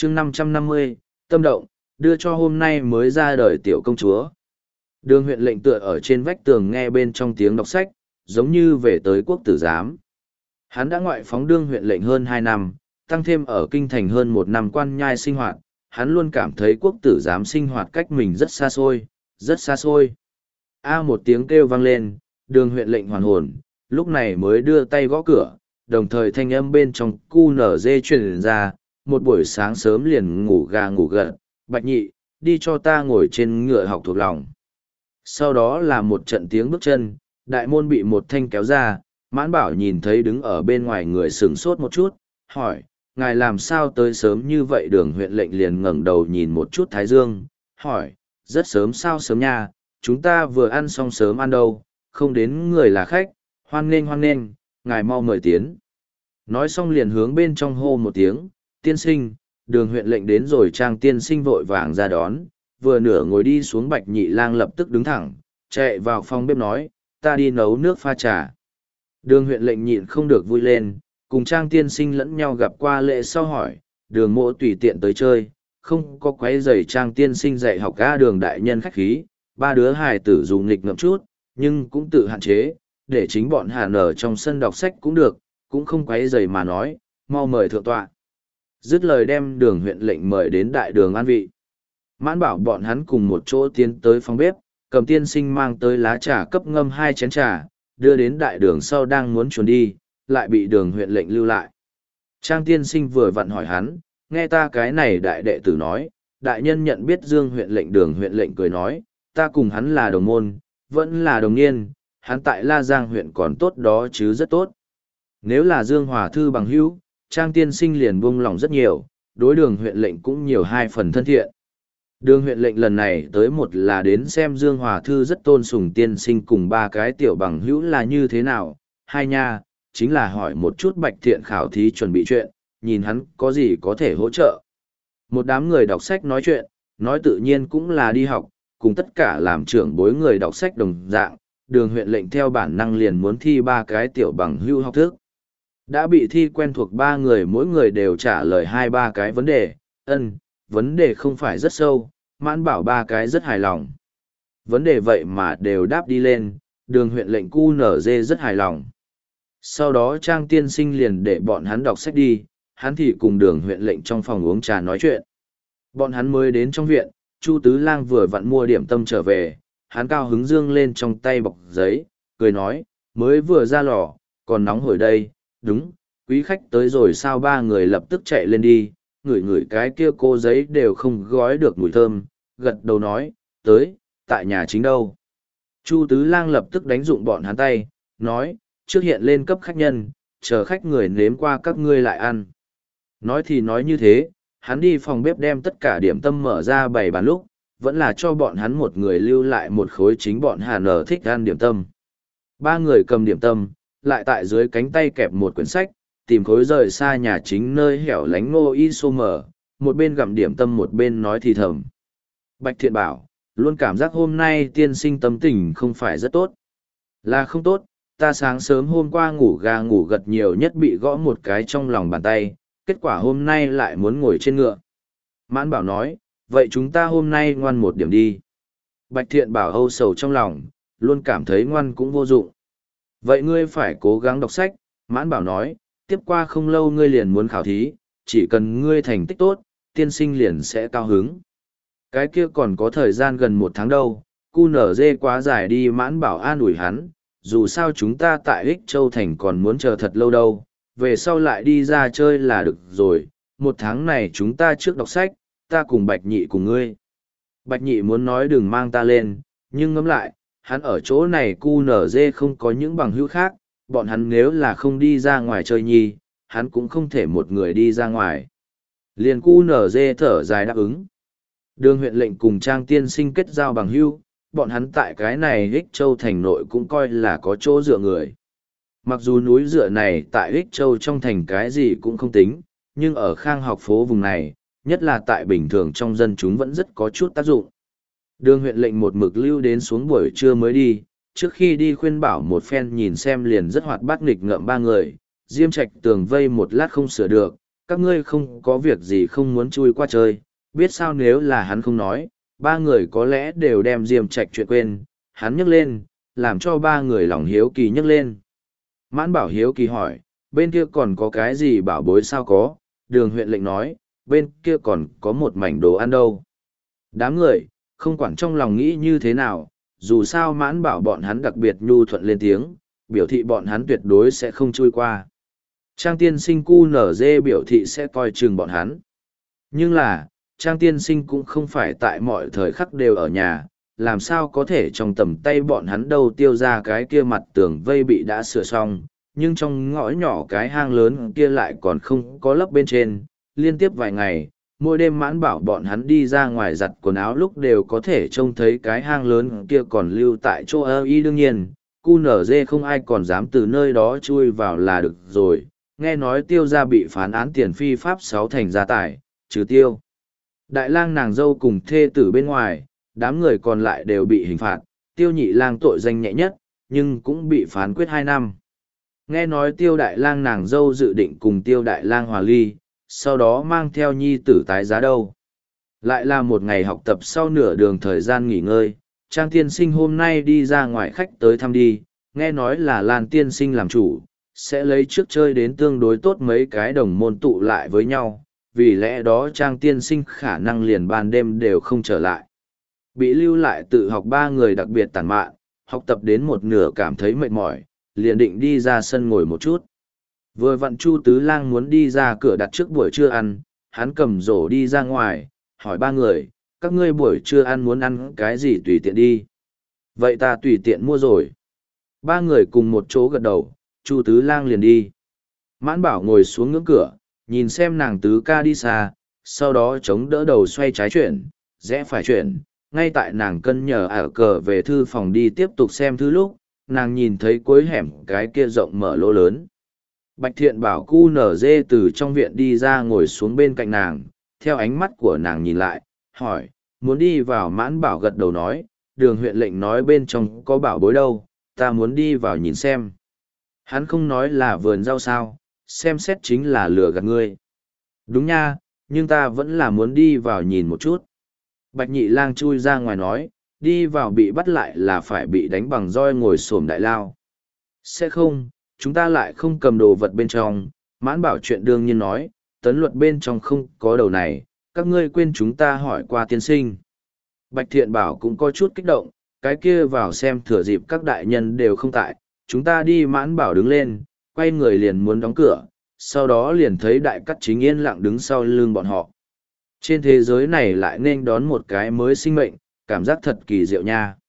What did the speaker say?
chương 550, tâm động, đưa cho hôm nay mới ra đời tiểu công chúa. Đường huyện lệnh tựa ở trên vách tường nghe bên trong tiếng đọc sách, giống như về tới quốc tử giám. Hắn đã ngoại phóng đương huyện lệnh hơn 2 năm, tăng thêm ở kinh thành hơn 1 năm quan nhai sinh hoạt, hắn luôn cảm thấy quốc tử giám sinh hoạt cách mình rất xa xôi, rất xa xôi. Một tiếng kêu vang lên, đường huyện lệnh hoàn hồn, lúc này mới đưa tay gõ cửa, đồng thời thanh âm bên trong cu nở dê truyền ra, một buổi sáng sớm liền ngủ gà ngủ gật, Bạch Nhị, đi cho ta ngồi trên ngựa học thuộc lòng. Sau đó là một trận tiếng bước chân, đại môn bị một thanh kéo ra, Mãn Bảo nhìn thấy đứng ở bên ngoài người sửng sốt một chút, hỏi, ngài làm sao tới sớm như vậy? Đường huyện lệnh liền ngẩng đầu nhìn một chút Thái Dương, hỏi, rất sớm sao? Sớm nha, chúng ta vừa ăn xong sớm ăn đâu, không đến người là khách, hoan nghênh, ngài mau mời tiến. Nói xong liền hướng bên trong hô một tiếng, tiên sinh, đường huyện lệnh đến rồi. Trang tiên sinh vội vàng ra đón, vừa nửa ngồi đi xuống. Bạch Nhị Lang lập tức đứng thẳng, chạy vào phòng bếp nói, ta đi nấu nước pha trà. Đường huyện lệnh nhịn không được vui lên, cùng Trang tiên sinh lẫn nhau gặp qua lễ sau hỏi, đường mộ tùy tiện tới chơi, không có quấy rầy Trang tiên sinh dạy học. Đường đại nhân khách khí, ba đứa hài tử dù nghịch ngợm chút, nhưng cũng tự hạn chế, để chính bọn Hàn ở trong sân đọc sách cũng được, cũng không quấy rầy mà nói, mau mời thượng tọa. Dứt lời đem đường huyện lệnh mời đến đại đường an vị. Mãn Bảo bọn hắn cùng một chỗ tiến tới phòng bếp, cầm tiên sinh mang tới lá trà cấp ngâm 2 chén trà, đưa đến đại đường sau đang muốn chuồn đi, lại bị đường huyện lệnh lưu lại. Trang tiên sinh vừa vặn hỏi hắn, nghe ta cái này đại đệ tử nói, đại nhân nhận biết Dương huyện lệnh. Đường huyện lệnh cười nói, ta cùng hắn là đồng môn, vẫn là đồng niên, hắn tại La Giang huyện còn tốt đó chứ, rất tốt. Nếu là Dương Hòa Thư bằng hữu, Trang tiên sinh liền buông lòng rất nhiều, đối đường huyện lệnh cũng nhiều 2 phần thân thiện. Đường huyện lệnh lần này tới một là đến xem Dương Hòa Thư rất tôn sùng tiên sinh cùng 3 cái tiểu bằng hữu là như thế nào, 2 nha, chính là hỏi một chút Bạch Thiện khảo thí chuẩn bị chuyện, nhìn hắn có gì có thể hỗ trợ. Một đám người đọc sách nói chuyện, nói tự nhiên cũng là đi học, cùng tất cả làm trưởng bối người đọc sách đồng dạng, đường huyện lệnh theo bản năng liền muốn thi 3 cái tiểu bằng hữu học thức. Đã bị thi quen thuộc 3 người, mỗi người đều trả lời 2-3 cái vấn đề, vấn đề không phải rất sâu, Mãn Bảo 3 cái rất hài lòng. Vấn đề vậy mà đều đáp đi lên, đường huyện lệnh QNZ rất hài lòng. Sau đó Trang tiên sinh liền để bọn hắn đọc sách đi, hắn thì cùng đường huyện lệnh trong phòng uống trà nói chuyện. Bọn hắn mới đến trong viện, Chu Tứ Lang vừa vặn mua điểm tâm trở về, hắn cao hứng dương lên trong tay bọc giấy, cười nói, mới vừa ra lò, còn nóng hổi đây, đúng, quý khách tới rồi sao? 3 người lập tức chạy lên đi, ngửi cái kia cô giấy đều không gói được mùi thơm, gật đầu nói, tới, tại nhà chính đâu. Chu Tứ Lang lập tức đánh dụng bọn hắn tay, nói, trước hiện lên cấp khách nhân, chờ khách người nếm qua các ngươi lại ăn. Nói thì nói như thế, hắn đi phòng bếp đem tất cả điểm tâm mở ra bày bàn lúc, vẫn là cho bọn hắn một người lưu lại một khối chính bọn Hàn ở thích ăn điểm tâm. 3 người cầm điểm tâm, lại tại dưới cánh tay kẹp một quyển sách, tìm khối rời xa nhà chính nơi hẻo lánh Ngô Y Sô Mở, một bên gặm điểm tâm một bên nói thì thầm. Bạch Thiện bảo, luôn cảm giác hôm nay tiên sinh tâm tình không phải rất tốt. Là không tốt, ta sáng sớm hôm qua ngủ gà ngủ gật nhiều nhất bị gõ một cái trong lòng bàn tay, kết quả hôm nay lại muốn ngồi trên ngựa. Mãn Bảo nói, vậy chúng ta hôm nay ngoan một điểm đi. Bạch Thiện bảo âu sầu trong lòng, luôn cảm thấy ngoan cũng vô dụng. Vậy ngươi phải cố gắng đọc sách, Mãn Bảo nói, tiếp qua không lâu ngươi liền muốn khảo thí, chỉ cần ngươi thành tích tốt, tiên sinh liền sẽ cao hứng. Cái kia còn có thời gian gần 1 tháng đâu, QNZ quá dài đi. Mãn Bảo an ủi hắn, dù sao chúng ta tại Ích Châu Thành còn muốn chờ thật lâu đâu, về sau lại đi ra chơi là được rồi, 1 tháng này chúng ta trước đọc sách, ta cùng Bạch Nhị cùng ngươi. Bạch Nhị muốn nói đừng mang ta lên, nhưng ngẫm lại, hắn ở chỗ này QNZ không có những bằng hữu khác, bọn hắn nếu là không đi ra ngoài chơi nhi, hắn cũng không thể một người đi ra ngoài. Liền QNZ thở dài đáp ứng. Đường huyện lệnh cùng Trang tiên sinh kết giao bằng hữu, bọn hắn tại cái này Ích Châu thành nội cũng coi là có chỗ dựa người. Mặc dù núi dựa này tại Ích Châu trong thành cái gì cũng không tính, nhưng ở Khang Học phố vùng này, nhất là tại bình thường trong dân chúng vẫn rất có chút tác dụng. Đường huyện lệnh một mực lưu đến xuống buổi trưa mới đi, trước khi đi khuyên bảo một phen nhìn xem liền rất hoạt bát nghịch ngợm 3 người, Diêm Trạch tường vây một lát không sửa được, các ngươi không có việc gì không muốn chui qua chơi, biết sao nếu là hắn không nói, ba người có lẽ đều đem Diêm Trạch chuyện quên, hắn nhấc lên, làm cho ba người lòng hiếu kỳ nhấc lên. Mãn Bảo hiếu kỳ hỏi, bên kia còn có cái gì bảo bối sao có, Đường huyện lệnh nói, bên kia còn có một mảnh đồ ăn đâu. Đám người, không quản trong lòng nghĩ như thế nào, dù sao Mãn Bảo bọn hắn đặc biệt nhu thuận lên tiếng, biểu thị bọn hắn tuyệt đối sẽ không chui qua. Trang tiên sinh cu nở dê biểu thị sẽ coi chừng bọn hắn. Nhưng là, Trang tiên sinh cũng không phải tại mọi thời khắc đều ở nhà, làm sao có thể trong tầm tay bọn hắn đâu tiêu ra cái kia mặt tường vây bị đã sửa xong, nhưng trong ngõ nhỏ cái hang lớn kia lại còn không có lấp bên trên, liên tiếp vài ngày, mỗi đêm Mãn Bảo bọn hắn đi ra ngoài giặt quần áo lúc đều có thể trông thấy cái hang lớn kia còn lưu tại chỗ ơ y. Đương nhiên, cu nở dê không ai còn dám từ nơi đó chui vào là được rồi, nghe nói tiêu gia bị phán án tiền phi pháp 6 thành gia tài, trừ tiêu. Đại lang nàng dâu cùng thê tử bên ngoài, đám người còn lại đều bị hình phạt, tiêu nhị lang tội danh nhẹ nhất, nhưng cũng bị phán quyết 2 năm. Nghe nói tiêu đại lang nàng dâu dự định cùng tiêu đại lang hòa ly, sau đó mang theo nhi tử tái giá đâu. Lại là một ngày học tập sau nửa đường thời gian nghỉ ngơi, Trang tiên sinh hôm nay đi ra ngoài khách tới thăm đi, nghe nói là Lan tiên sinh làm chủ, sẽ lấy trước chơi đến tương đối tốt mấy cái đồng môn tụ lại với nhau, vì lẽ đó Trang tiên sinh khả năng liền ban đêm đều không trở lại. Bị lưu lại tự học ba người đặc biệt tản mạn, học tập đến một nửa cảm thấy mệt mỏi, liền định đi ra sân ngồi một chút. Vừa vặn Chu Tứ Lang muốn đi ra cửa đặt trước buổi trưa ăn, hắn cầm rổ đi ra ngoài, hỏi ba người, các ngươi buổi trưa ăn muốn ăn cái gì tùy tiện đi. Vậy ta tùy tiện mua rồi. Ba người cùng một chỗ gật đầu, Chu Tứ Lang liền đi. Mãn Bảo ngồi xuống ngưỡng cửa, nhìn xem nàng tứ ca đi xa, sau đó chống đỡ đầu xoay trái chuyển, rẽ phải chuyển. Ngay tại nàng cân nhờ ở cờ về thư phòng đi tiếp tục xem thư lúc, nàng nhìn thấy cuối hẻm cái kia rộng mở lỗ lớn. Bạch Thiện Bảo cu nở dê từ trong viện đi ra ngồi xuống bên cạnh nàng, theo ánh mắt của nàng nhìn lại, hỏi, muốn đi vào. Mãn Bảo gật đầu nói, Đường huyện lệnh nói bên trong có bảo bối đâu, ta muốn đi vào nhìn xem. Hắn không nói là vườn rau sao, xem xét chính là lừa gạt ngươi. Đúng nha, nhưng ta vẫn là muốn đi vào nhìn một chút. Bạch Nhị Lang chui ra ngoài nói, đi vào bị bắt lại là phải bị đánh bằng roi ngồi xổm đại lao. Sẽ không, chúng ta lại không cầm đồ vật bên trong. Mãn Bảo chuyện đương nhiên nói, tấn luật bên trong không có đầu này, các ngươi quên chúng ta hỏi qua tiên sinh. Bạch Thiện Bảo cũng có chút kích động, cái kia vào xem thừa dịp các đại nhân đều không tại, chúng ta đi. Mãn Bảo đứng lên, quay người liền muốn đóng cửa, sau đó liền thấy Đại Cắt Chính yên lặng đứng sau lưng bọn họ. Trên thế giới này lại nên đón một cái mới sinh mệnh, cảm giác thật kỳ diệu nha.